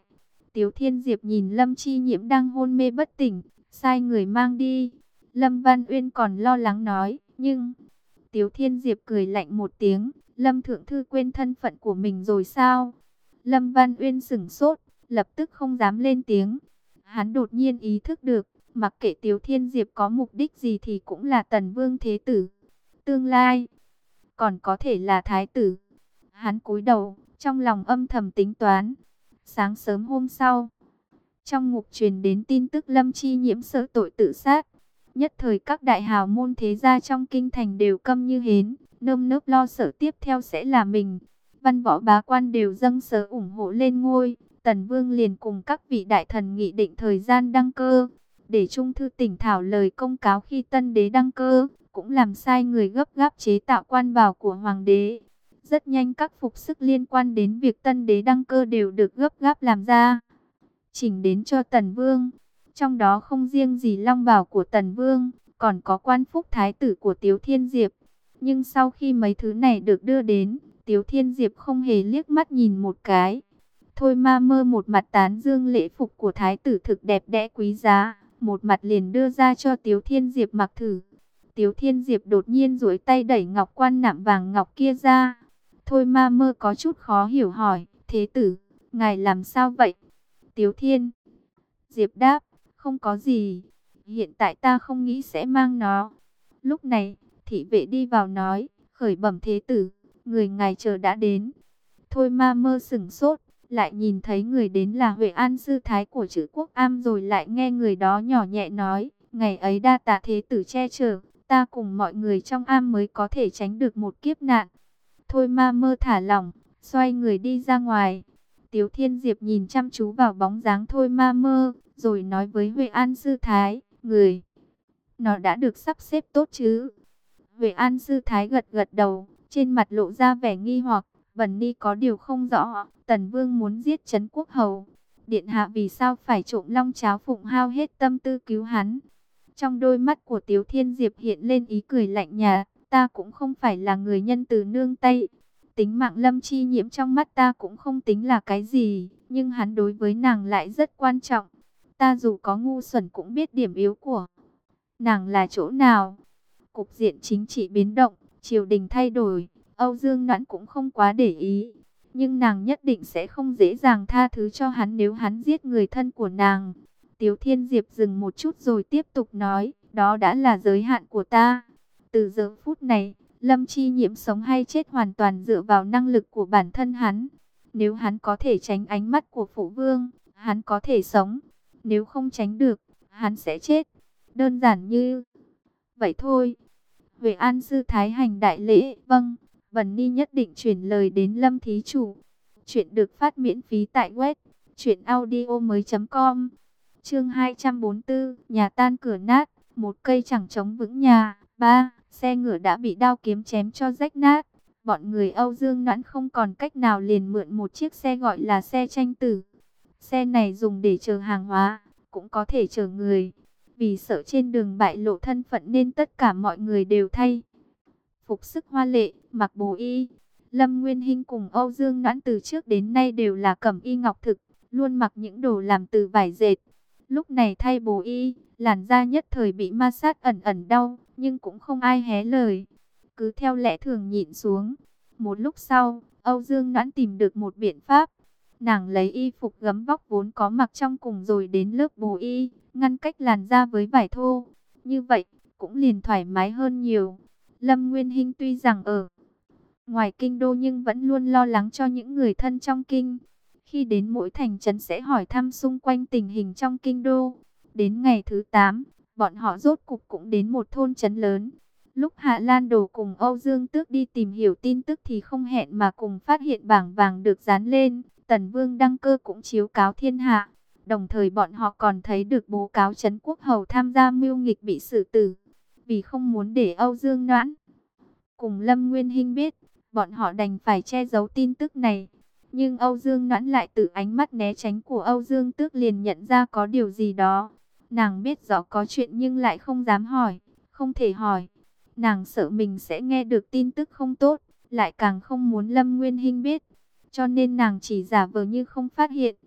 Tiếu Thiên Diệp nhìn Lâm Chi Nhiễm đang hôn mê bất tỉnh, sai người mang đi. Lâm Văn Uyên còn lo lắng nói, nhưng... Tiếu Thiên Diệp cười lạnh một tiếng, Lâm Thượng Thư quên thân phận của mình rồi sao? Lâm Văn Uyên sửng sốt, lập tức không dám lên tiếng. Hắn đột nhiên ý thức được, mặc kệ Tiếu Thiên Diệp có mục đích gì thì cũng là Tần Vương Thế Tử. Tương lai, còn có thể là Thái Tử. Hắn cúi đầu, trong lòng âm thầm tính toán. Sáng sớm hôm sau, trong ngục truyền đến tin tức Lâm Chi Nhiễm sở tội tự sát. Nhất thời các đại hào môn thế gia trong kinh thành đều câm như hến, nơm nớp lo sợ tiếp theo sẽ là mình. Văn võ bá quan đều dâng sớ ủng hộ lên ngôi. Tần Vương liền cùng các vị đại thần nghị định thời gian đăng cơ, để Trung thư tỉnh thảo lời công cáo khi tân đế đăng cơ, cũng làm sai người gấp gáp chế tạo quan bảo của hoàng đế. Rất nhanh các phục sức liên quan đến việc tân đế đăng cơ đều được gấp gáp làm ra, chỉnh đến cho Tần Vương. Trong đó không riêng gì long bào của Tần Vương, còn có quan phúc thái tử của Tiếu Thiên Diệp. Nhưng sau khi mấy thứ này được đưa đến, Tiếu Thiên Diệp không hề liếc mắt nhìn một cái. Thôi Ma Mơ một mặt tán dương lễ phục của thái tử thực đẹp đẽ quý giá, một mặt liền đưa ra cho Tiếu Thiên Diệp mặc thử. Tiếu Thiên Diệp đột nhiên duỗi tay đẩy ngọc quan nạm vàng ngọc kia ra. Thôi Ma Mơ có chút khó hiểu hỏi, thế tử, ngài làm sao vậy? Tiếu Thiên Diệp đáp, không có gì, hiện tại ta không nghĩ sẽ mang nó. Lúc này, thị vệ đi vào nói, khởi bẩm thế tử, người ngài chờ đã đến. Thôi Ma Mơ sửng sốt, lại nhìn thấy người đến là Huệ An sư thái của Trữ Quốc Am, rồi lại nghe người đó nhỏ nhẹ nói, ngày ấy đa tạ thế tử che chở, ta cùng mọi người trong am mới có thể tránh được một kiếp nạn. Thôi Ma Mơ thả lỏng, xoay người đi ra ngoài. Tiếu Thiên Diệp nhìn chăm chú vào bóng dáng Thôi Ma Mơ, rồi nói với Huệ An sư thái, người, nó đã được sắp xếp tốt chứ? Huệ An sư thái gật gật đầu, trên mặt lộ ra vẻ nghi hoặc. Vân Ni có điều không rõ, Tần Vương muốn giết Trấn Quốc Hầu, điện hạ vì sao phải trộm long cháo phụng hao hết tâm tư cứu hắn? Trong đôi mắt của Tiếu Thiên Diệp hiện lên ý cười lạnh nhạt, ta cũng không phải là người nhân từ nương tay. Tính mạng Lâm Chi Nhiễm trong mắt ta cũng không tính là cái gì, nhưng hắn đối với nàng lại rất quan trọng. Ta dù có ngu xuẩn cũng biết điểm yếu của nàng là chỗ nào. Cục diện chính trị biến động, triều đình thay đổi, Âu Dương Noãn cũng không quá để ý, nhưng nàng nhất định sẽ không dễ dàng tha thứ cho hắn nếu hắn giết người thân của nàng. Tiếu Thiên Diệp dừng một chút rồi tiếp tục nói, đó đã là giới hạn của ta. Từ giờ phút này, Lâm Chi Nhiễm sống hay chết hoàn toàn dựa vào năng lực của bản thân hắn. Nếu hắn có thể tránh ánh mắt của phụ vương, hắn có thể sống. Nếu không tránh được, hắn sẽ chết. Đơn giản như vậy thôi. Huệ An sư thái hành đại lễ, vâng. Vân Ni nhất định chuyển lời đến Lâm thí chủ. Chuyện được phát miễn phí tại web truyện audio mới chấm com. Chương hai trăm bốn mươi tư, nhà tan cửa nát, một cây chẳng chống vững nhà. Ba, xe ngựa đã bị đao kiếm chém cho rách nát. Bọn người Âu Dương Noãn không còn cách nào liền mượn một chiếc xe gọi là xe tranh tử. Xe này dùng để chở hàng hóa, cũng có thể chở người. Vì sợ trên đường bại lộ thân phận nên tất cả mọi người đều thay phục sức hoa lệ, mặc bồ y. Lâm Nguyên Hinh cùng Âu Dương Noãn từ trước đến nay đều là cẩm y ngọc thực, luôn mặc những đồ làm từ vải dệt. Lúc này thay bồ y, làn da nhất thời bị ma sát ẩn ẩn đau, nhưng cũng không ai hé lời, cứ theo lẽ thường nhịn xuống. Một lúc sau, Âu Dương Noãn tìm được một biện pháp. Nàng lấy y phục gấm vóc vốn có mặc trong cùng rồi đến lớp bồ y, ngăn cách làn da với vải thô. Như vậy, cũng liền thoải mái hơn nhiều. Lâm Nguyên Hinh tuy rằng ở ngoài kinh đô nhưng vẫn luôn lo lắng cho những người thân trong kinh. Khi đến mỗi thành trấn sẽ hỏi thăm xung quanh tình hình trong kinh đô. Đến ngày thứ tám, bọn họ rốt cục cũng đến một thôn trấn lớn. Lúc Hạ Lan Đồ cùng Âu Dương Tước đi tìm hiểu tin tức thì không hẹn mà cùng phát hiện bảng vàng được dán lên. Tần Vương đăng cơ cũng chiếu cáo thiên hạ. Đồng thời bọn họ còn thấy được bố cáo Trấn Quốc Hầu tham gia mưu nghịch bị xử tử. Vì không muốn để Âu Dương Noãn cùng Lâm Nguyên Hinh biết, bọn họ đành phải che giấu tin tức này. Nhưng Âu Dương Noãn lại từ ánh mắt né tránh của Âu Dương Tước liền nhận ra có điều gì đó. Nàng biết rõ có chuyện nhưng lại không dám hỏi, không thể hỏi. Nàng sợ mình sẽ nghe được tin tức không tốt, lại càng không muốn Lâm Nguyên Hinh biết. Cho nên nàng chỉ giả vờ như không phát hiện.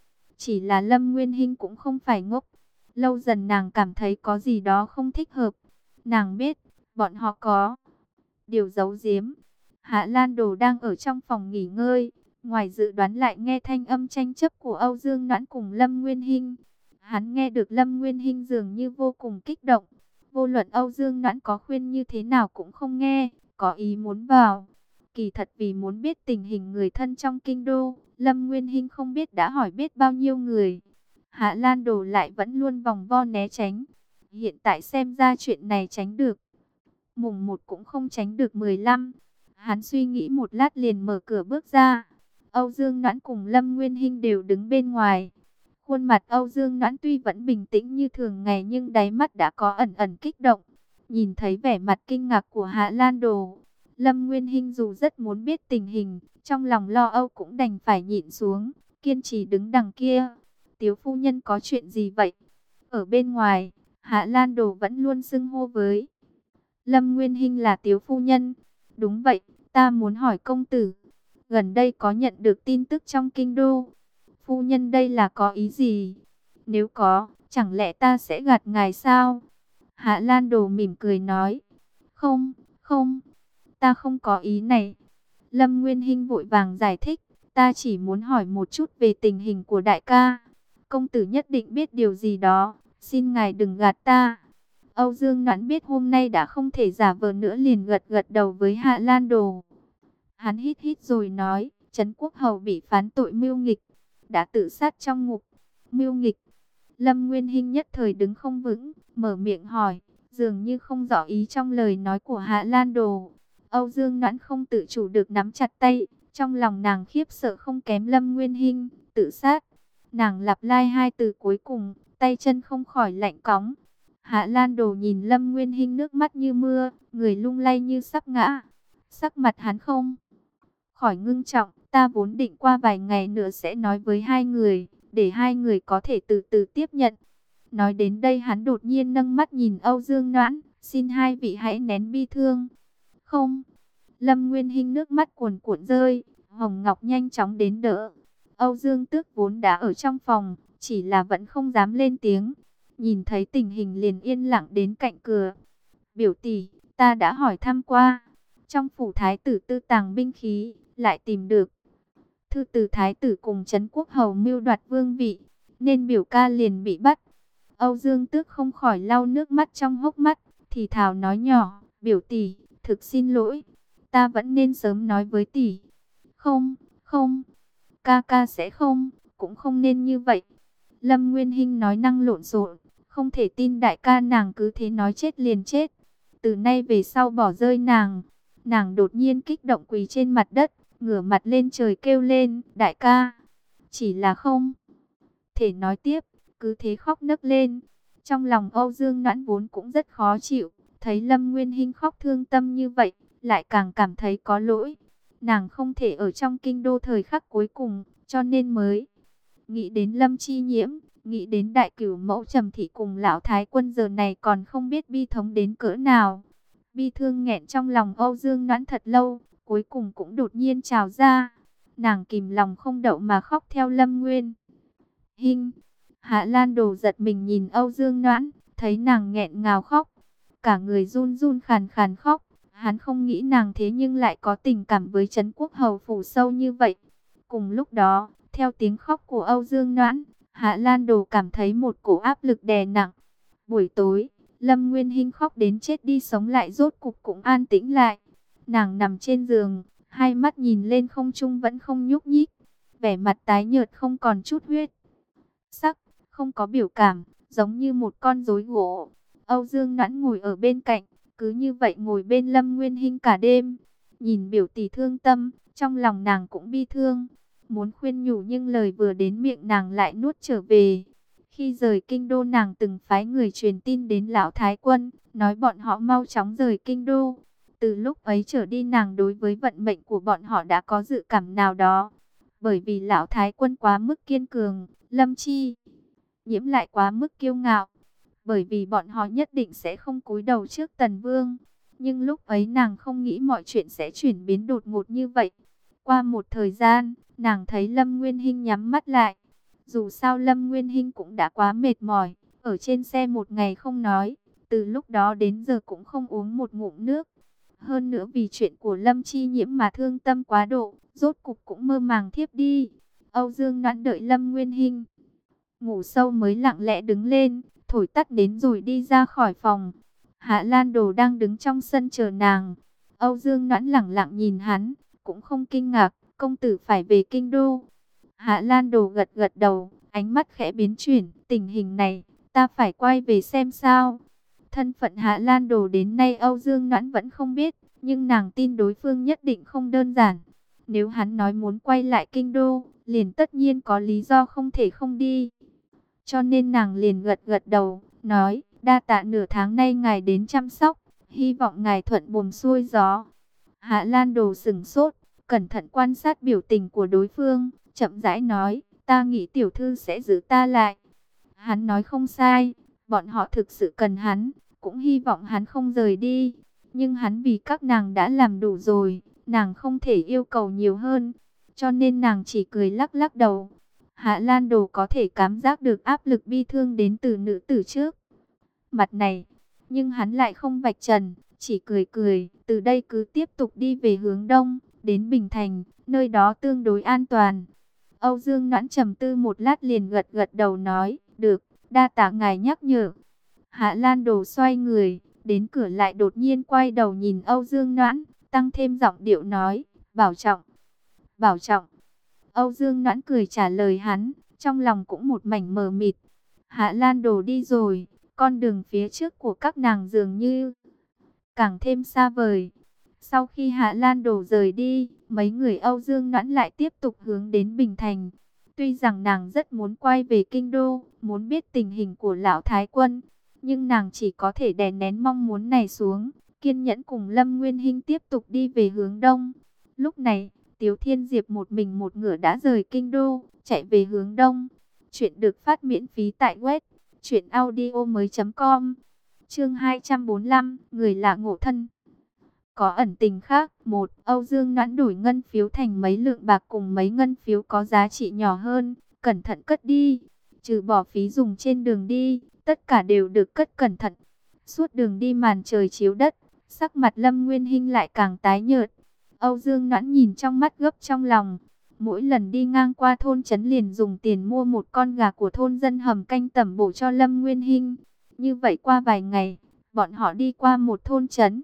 Chỉ là Lâm Nguyên Hinh cũng không phải ngốc. Lâu dần nàng cảm thấy có gì đó không thích hợp. Nàng biết, bọn họ có điều giấu giếm. Hạ Lan Đồ đang ở trong phòng nghỉ ngơi. Ngoài dự đoán lại nghe thanh âm tranh chấp của Âu Dương Noãn cùng Lâm Nguyên Hinh. Hắn nghe được Lâm Nguyên Hinh dường như vô cùng kích động. Vô luận Âu Dương Noãn có khuyên như thế nào cũng không nghe, có ý muốn vào. Kỳ thật vì muốn biết tình hình người thân trong kinh đô, Lâm Nguyên Hinh không biết đã hỏi biết bao nhiêu người. Hạ Lan Đồ lại vẫn luôn vòng vo né tránh. Hiện tại xem ra chuyện này tránh được. Mùng một cũng không tránh được mười lăm. Hắn suy nghĩ một lát liền mở cửa bước ra. Âu Dương Noãn cùng Lâm Nguyên Hinh đều đứng bên ngoài. Khuôn mặt Âu Dương Noãn tuy vẫn bình tĩnh như thường ngày nhưng đáy mắt đã có ẩn ẩn kích động. Nhìn thấy vẻ mặt kinh ngạc của Hạ Lan Đồ, Lâm Nguyên Hinh dù rất muốn biết tình hình, trong lòng lo âu cũng đành phải nhịn xuống, kiên trì đứng đằng kia. Tiếu phu nhân có chuyện gì vậy? Ở bên ngoài, Hạ Lan Đồ vẫn luôn xưng hô với Lâm Nguyên Hinh là Tiếu phu nhân. Đúng vậy, ta muốn hỏi công tử, gần đây có nhận được tin tức trong kinh đô. Phu nhân đây là có ý gì? Nếu có, chẳng lẽ ta sẽ gạt ngài sao? Hạ Lan Đồ mỉm cười nói. Không, không, ta không có ý này. Lâm Nguyên Hinh vội vàng giải thích. Ta chỉ muốn hỏi một chút về tình hình của đại ca. Công tử nhất định biết điều gì đó. Xin ngài đừng gạt ta. Âu Dương Noãn biết hôm nay đã không thể giả vờ nữa liền gật gật đầu với Hạ Lan Đồ. Hắn hít hít rồi nói. Trấn Quốc Hầu bị phán tội mưu nghịch, đã tự sát trong ngục. Mưu nghịch. Lâm Nguyên Hinh nhất thời đứng không vững, mở miệng hỏi, dường như không rõ ý trong lời nói của Hạ Lan Đồ. Âu Dương Noãn không tự chủ được nắm chặt tay, trong lòng nàng khiếp sợ không kém Lâm Nguyên Hinh. Tự sát. Nàng lặp lại hai từ cuối cùng, tay chân không khỏi lạnh cóng. Hạ Lan Đồ nhìn Lâm Nguyên Hinh, nước mắt như mưa, người lung lay như sắp ngã. Sắc mặt hắn không khỏi ngưng trọng. Ta vốn định qua vài ngày nữa sẽ nói với hai người, để hai người có thể từ từ tiếp nhận. Nói đến đây hắn đột nhiên nâng mắt nhìn Âu Dương Noãn, xin hai vị hãy nén bi thương. Không. Lâm Nguyên Hinh nước mắt cuồn cuộn rơi, Hồng Ngọc nhanh chóng đến đỡ. Âu Dương Tước vốn đã ở trong phòng, chỉ là vẫn không dám lên tiếng. Nhìn thấy tình hình liền yên lặng đến cạnh cửa. Biểu tỷ, ta đã hỏi thăm qua. Trong phủ thái tử tư tàng binh khí, lại tìm được thư từ thái tử cùng Trấn Quốc Hầu mưu đoạt vương vị, nên biểu ca liền bị bắt. Âu Dương Tước không khỏi lau nước mắt trong hốc mắt, thì thào nói nhỏ, biểu tỷ, thực xin lỗi, ta vẫn nên sớm nói với tỷ. Không, không, ca ca sẽ không, cũng không nên như vậy. Lâm Nguyên Hinh nói năng lộn xộn, không thể tin đại ca nàng cứ thế nói chết liền chết. Từ nay về sau bỏ rơi nàng. Nàng đột nhiên kích động quỳ trên mặt đất, ngửa mặt lên trời kêu lên, đại ca. Chỉ là không thể nói tiếp, cứ thế khóc nấc lên. Trong lòng Âu Dương Noãn vốn cũng rất khó chịu, thấy Lâm Nguyên Hinh khóc thương tâm như vậy, lại càng cảm thấy có lỗi. Nàng không thể ở trong kinh đô thời khắc cuối cùng, cho nên mới nghĩ đến Lâm Chi Nhiễm, nghĩ đến đại cửu mẫu Trầm Thị cùng lão thái quân giờ này còn không biết bi thống đến cỡ nào. Bi thương nghẹn trong lòng Âu Dương Noãn thật lâu, cuối cùng cũng đột nhiên trào ra. Nàng kìm lòng không đậu mà khóc theo Lâm Nguyên Hinh. Hạ Lan Đồ giật mình nhìn Âu Dương Noãn, thấy nàng nghẹn ngào khóc, cả người run run khàn khàn khóc. Hắn không nghĩ nàng thế nhưng lại có tình cảm với Trấn Quốc Hầu phủ sâu như vậy. Cùng lúc đó, theo tiếng khóc của Âu Dương Noãn, Hạ Lan Đồ cảm thấy một cổ áp lực đè nặng. Buổi tối, Lâm Nguyên Hinh khóc đến chết đi sống lại rốt cục cũng an tĩnh lại. Nàng nằm trên giường, hai mắt nhìn lên không trung vẫn không nhúc nhích, vẻ mặt tái nhợt không còn chút huyết sắc, không có biểu cảm, giống như một con rối gỗ. Âu Dương Noãn ngồi ở bên cạnh, cứ như vậy ngồi bên Lâm Nguyên Hinh cả đêm. Nhìn biểu tỷ thương tâm, trong lòng nàng cũng bi thương, muốn khuyên nhủ nhưng lời vừa đến miệng nàng lại nuốt trở về. Khi rời kinh đô nàng từng phái người truyền tin đến lão thái quân, nói bọn họ mau chóng rời kinh đô. Từ lúc ấy trở đi nàng đối với vận mệnh của bọn họ đã có dự cảm nào đó. Bởi vì lão thái quân quá mức kiên cường, Lâm Chi Nhiễm lại quá mức kiêu ngạo. Bởi vì bọn họ nhất định sẽ không cúi đầu trước Tần Vương. Nhưng lúc ấy nàng không nghĩ mọi chuyện sẽ chuyển biến đột ngột như vậy. Qua một thời gian, nàng thấy Lâm Nguyên Hinh nhắm mắt lại. Dù sao Lâm Nguyên Hinh cũng đã quá mệt mỏi, ở trên xe một ngày không nói, từ lúc đó đến giờ cũng không uống một ngụm nước. Hơn nữa vì chuyện của Lâm Chi Nhiễm mà thương tâm quá độ, rốt cục cũng mơ màng thiếp đi. Âu Dương Noãn đợi Lâm Nguyên Hinh ngủ sâu mới lặng lẽ đứng lên, thổi tắt nến rồi đi ra khỏi phòng. Hạ Lan Đồ đang đứng trong sân chờ nàng. Âu Dương Noãn lẳng lặng nhìn hắn, cũng không kinh ngạc, công tử phải về kinh đô. Hạ Lan Đồ gật gật đầu, ánh mắt khẽ biến chuyển, tình hình này, ta phải quay về xem sao. Thân phận Hạ Lan Đồ đến nay Âu Dương Noãn vẫn không biết, nhưng nàng tin đối phương nhất định không đơn giản. Nếu hắn nói muốn quay lại kinh đô, liền tất nhiên có lý do không thể không đi. Cho nên nàng liền gật gật đầu, nói, đa tạ nửa tháng nay ngài đến chăm sóc, hy vọng ngài thuận buồm xuôi gió. Hạ Lan Đồ sững sốt, cẩn thận quan sát biểu tình của đối phương, chậm rãi nói, ta nghĩ tiểu thư sẽ giữ ta lại. Hắn nói không sai, bọn họ thực sự cần hắn, cũng hy vọng hắn không rời đi. Nhưng hắn vì các nàng đã làm đủ rồi, nàng không thể yêu cầu nhiều hơn. Cho nên nàng chỉ cười lắc lắc đầu. Hạ Lan Đồ có thể cảm giác được áp lực bi thương đến từ nữ tử trước mặt này. Nhưng hắn lại không vạch trần, chỉ cười cười, từ đây cứ tiếp tục đi về hướng đông, đến Bình Thành, nơi đó tương đối an toàn. Âu Dương Noãn trầm tư một lát liền gật gật đầu nói, được, đa tạ ngài nhắc nhở. Hạ Lan Đồ xoay người, đến cửa lại đột nhiên quay đầu nhìn Âu Dương Noãn, tăng thêm giọng điệu nói, bảo trọng, bảo trọng. Âu Dương Noãn cười trả lời hắn, trong lòng cũng một mảnh mờ mịt. Hạ Lan Đồ đi rồi, con đường phía trước của các nàng dường như càng thêm xa vời. Sau khi Hạ Lan Đồ rời đi, mấy người Âu Dương Noãn lại tiếp tục hướng đến Bình Thành. Tuy rằng nàng rất muốn quay về kinh đô, muốn biết tình hình của lão Thái Quân, nhưng nàng chỉ có thể đè nén mong muốn này xuống, kiên nhẫn cùng Lâm Nguyên Hinh tiếp tục đi về hướng đông. Lúc này, Tiếu Thiên Diệp một mình một ngựa đã rời kinh đô, chạy về hướng đông. Chuyện được phát miễn phí tại web truyện audio mới chấm com. Chương hai trăm bốn mươi lăm, người lạ ngộ thân. Có ẩn tình khác, một, Âu Dương Noãn đổi ngân phiếu thành mấy lượng bạc cùng mấy ngân phiếu có giá trị nhỏ hơn, cẩn thận cất đi, trừ bỏ phí dùng trên đường đi, tất cả đều được cất cẩn thận. Suốt đường đi màn trời chiếu đất, sắc mặt Lâm Nguyên Hinh lại càng tái nhợt. Âu Dương Noãn nhìn trong mắt gấp trong lòng, mỗi lần đi ngang qua thôn trấn liền dùng tiền mua một con gà của thôn dân hầm canh tẩm bổ cho Lâm Nguyên Hinh. Như vậy qua vài ngày, bọn họ đi qua một thôn trấn,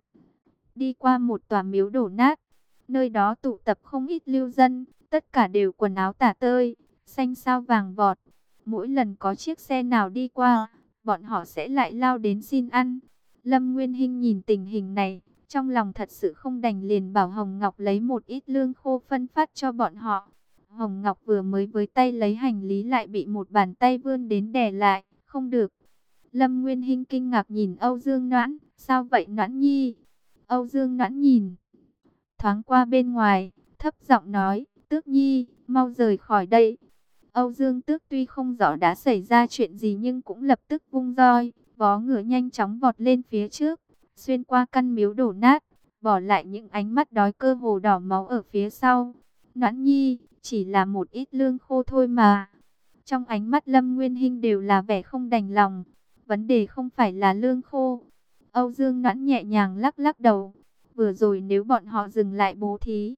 đi qua một tòa miếu đổ nát. Nơi đó tụ tập không ít lưu dân, tất cả đều quần áo tả tơi, xanh xao vàng vọt. Mỗi lần có chiếc xe nào đi qua, bọn họ sẽ lại lao đến xin ăn. Lâm Nguyên Hinh nhìn tình hình này, trong lòng thật sự không đành, liền bảo Hồng Ngọc lấy một ít lương khô phân phát cho bọn họ. Hồng Ngọc vừa mới với tay lấy hành lý lại bị một bàn tay vươn đến đè lại, không được. Lâm Nguyên Hinh kinh ngạc nhìn Âu Dương Noãn, sao vậy Noãn Nhi? Âu Dương Noãn nhìn thoáng qua bên ngoài, thấp giọng nói, Tước Nhi, mau rời khỏi đây. Âu Dương Tước tuy không rõ đã xảy ra chuyện gì nhưng cũng lập tức vung roi, vó ngựa nhanh chóng vọt lên phía trước, xuyên qua căn miếu đổ nát, bỏ lại những ánh mắt đói cơ hồ đỏ máu ở phía sau. Noãn Nhi, chỉ là một ít lương khô thôi mà. Trong ánh mắt Lâm Nguyên Hinh đều là vẻ không đành lòng. Vấn đề không phải là lương khô. Âu Dương Noãn nhẹ nhàng lắc lắc đầu. Vừa rồi nếu bọn họ dừng lại bố thí,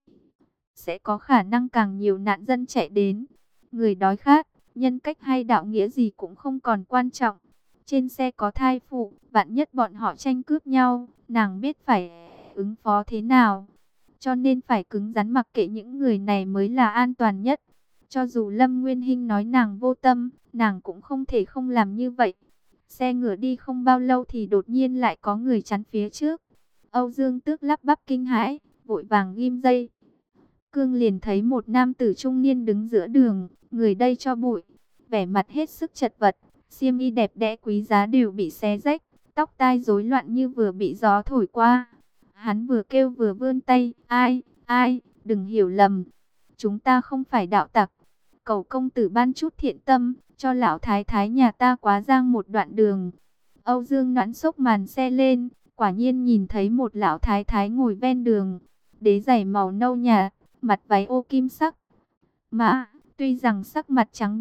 sẽ có khả năng càng nhiều nạn dân chạy đến. Người đói khát, nhân cách hay đạo nghĩa gì cũng không còn quan trọng. Trên xe có thai phụ, vạn nhất bọn họ tranh cướp nhau, nàng biết phải ứng phó thế nào. Cho nên phải cứng rắn mặc kệ những người này mới là an toàn nhất. Cho dù Lâm Nguyên Hinh nói nàng vô tâm, nàng cũng không thể không làm như vậy. Xe ngựa đi không bao lâu thì đột nhiên lại có người chắn phía trước. Âu Dương Tước lắp bắp kinh hãi, vội vàng ghim dây cương, liền thấy một nam tử trung niên đứng giữa đường, người đây cho bụi, vẻ mặt hết sức chật vật, xiêm y đẹp đẽ quý giá đều bị xé rách, tóc tai rối loạn như vừa bị gió thổi qua. Hắn vừa kêu vừa vươn tay, ai, ai, đừng hiểu lầm, chúng ta không phải đạo tặc, cầu công tử ban chút thiện tâm, cho lão thái thái nhà ta quá giang một đoạn đường. Âu Dương Noãn xốc màn xe lên, quả nhiên nhìn thấy một lão thái thái ngồi ven đường, đế giày màu nâu nhạt, mặt váy ô kim sắc. Mã, tuy rằng sắc mặt trắng bệch,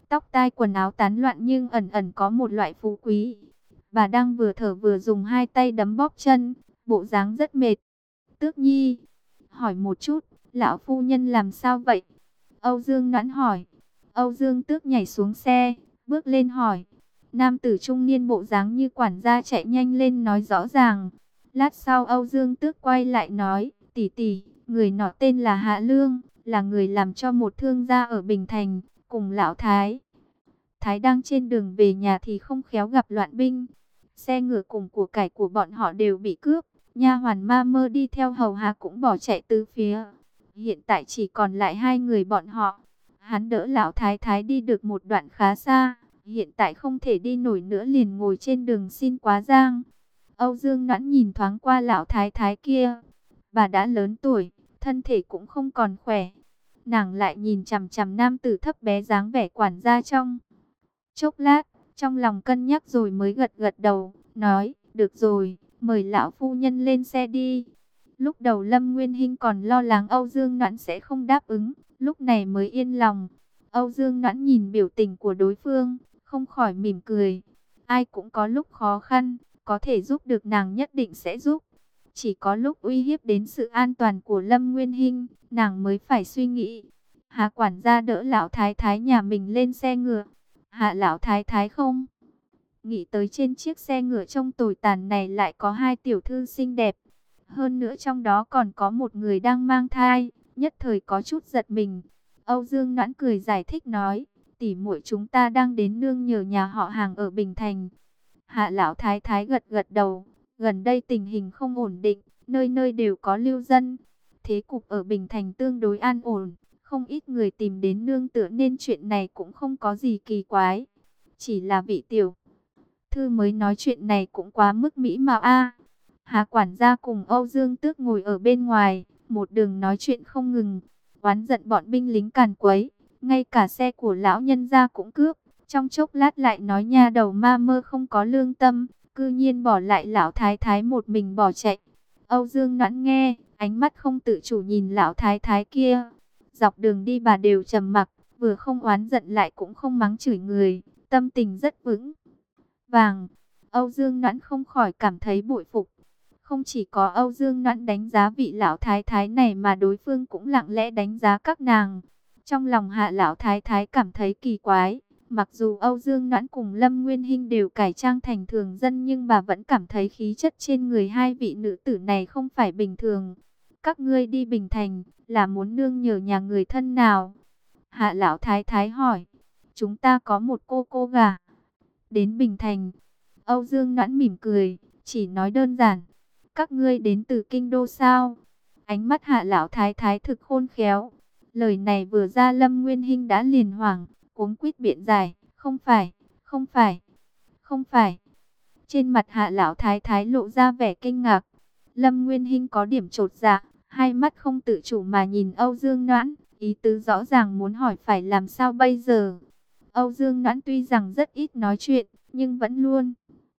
tóc tai quần áo tán loạn nhưng ẩn ẩn có một loại phú quý. Bà đang vừa thở vừa dùng hai tay đấm bóp chân, bộ dáng rất mệt. Tước Nhi, hỏi một chút, lão phu nhân làm sao vậy? Âu Dương Noãn hỏi. Âu Dương Tước nhảy xuống xe, bước lên hỏi. Nam tử trung niên bộ dáng như quản gia chạy nhanh lên nói rõ ràng. Lát sau Âu Dương Tước quay lại nói, tỷ tỷ, người nọ tên là Hạ Lương, là người làm cho một thương gia ở Bình Thành, cùng lão Thái. Thái đang trên đường về nhà thì không khéo gặp loạn binh. Xe ngựa cùng của cải của bọn họ đều bị cướp. Nha hoàn Ma Mơ đi theo hầu hạ cũng bỏ chạy tứ phía. Hiện tại chỉ còn lại hai người bọn họ. Hắn đỡ lão thái thái đi được một đoạn khá xa. Hiện tại không thể đi nổi nữa liền ngồi trên đường xin quá giang. Âu Dương Noãn nhìn thoáng qua lão thái thái kia. Bà đã lớn tuổi, thân thể cũng không còn khỏe. Nàng lại nhìn chằm chằm nam tử thấp bé dáng vẻ quản gia trong chốc lát, trong lòng cân nhắc rồi mới gật gật đầu, nói, được rồi, mời lão phu nhân lên xe đi. Lúc đầu Lâm Nguyên Hinh còn lo lắng Âu Dương Noãn sẽ không đáp ứng, lúc này mới yên lòng. Âu Dương Noãn nhìn biểu tình của đối phương, không khỏi mỉm cười. Ai cũng có lúc khó khăn, có thể giúp được nàng nhất định sẽ giúp. Chỉ có lúc uy hiếp đến sự an toàn của Lâm Nguyên Hinh, nàng mới phải suy nghĩ. Hạ quản gia đỡ lão thái thái nhà mình lên xe ngựa. Hạ lão thái thái không nghĩ tới trên chiếc xe ngựa trông tồi tàn này lại có hai tiểu thư xinh đẹp. Hơn nữa trong đó còn có một người đang mang thai, nhất thời có chút giật mình. Âu Dương Noãn cười giải thích nói, tỷ muội chúng ta đang đến nương nhờ nhà họ hàng ở Bình Thành. Hạ lão thái thái gật gật đầu, gần đây tình hình không ổn định, nơi nơi đều có lưu dân. Thế cục ở Bình Thành tương đối an ổn, không ít người tìm đến nương tựa nên chuyện này cũng không có gì kỳ quái. Chỉ là vị tiểu thư mới nói chuyện này cũng quá mức mỹ mạo a. Hạ quản gia cùng Âu Dương Tước ngồi ở bên ngoài, một đường nói chuyện không ngừng, oán giận bọn binh lính càn quấy, ngay cả xe của lão nhân gia cũng cướp. Trong chốc lát lại nói nha đầu Ma Mơ không có lương tâm, cư nhiên bỏ lại lão thái thái một mình bỏ chạy. Âu Dương Noãn nghe, ánh mắt không tự chủ nhìn lão thái thái kia. Dọc đường đi bà đều trầm mặc, vừa không oán giận lại cũng không mắng chửi người, tâm tình rất vững vàng. Âu Dương Noãn không khỏi cảm thấy bội phục. Không chỉ có Âu Dương Noãn đánh giá vị lão thái thái này mà đối phương cũng lặng lẽ đánh giá các nàng. Trong lòng hạ lão thái thái cảm thấy kỳ quái. Mặc dù Âu Dương Noãn cùng Lâm Nguyên Hinh đều cải trang thành thường dân nhưng bà vẫn cảm thấy khí chất trên người hai vị nữ tử này không phải bình thường. Các ngươi đi Bình Thành là muốn nương nhờ nhà người thân nào? Hạ lão thái thái hỏi. Chúng ta có một cô cô gả đến Bình Thành. Âu Dương Noãn mỉm cười, chỉ nói đơn giản. Các ngươi đến từ kinh đô sao? Ánh mắt hạ lão thái thái thực khôn khéo. Lời này vừa ra Lâm Nguyên Hinh đã liền hoảng, cuống quýt biện giải. Không phải, không phải, không phải. Trên mặt hạ lão thái thái lộ ra vẻ kinh ngạc. Lâm Nguyên Hinh có điểm chột dạ, hai mắt không tự chủ mà nhìn Âu Dương Noãn. Ý tứ rõ ràng muốn hỏi phải làm sao bây giờ. Âu Dương Noãn tuy rằng rất ít nói chuyện, nhưng vẫn luôn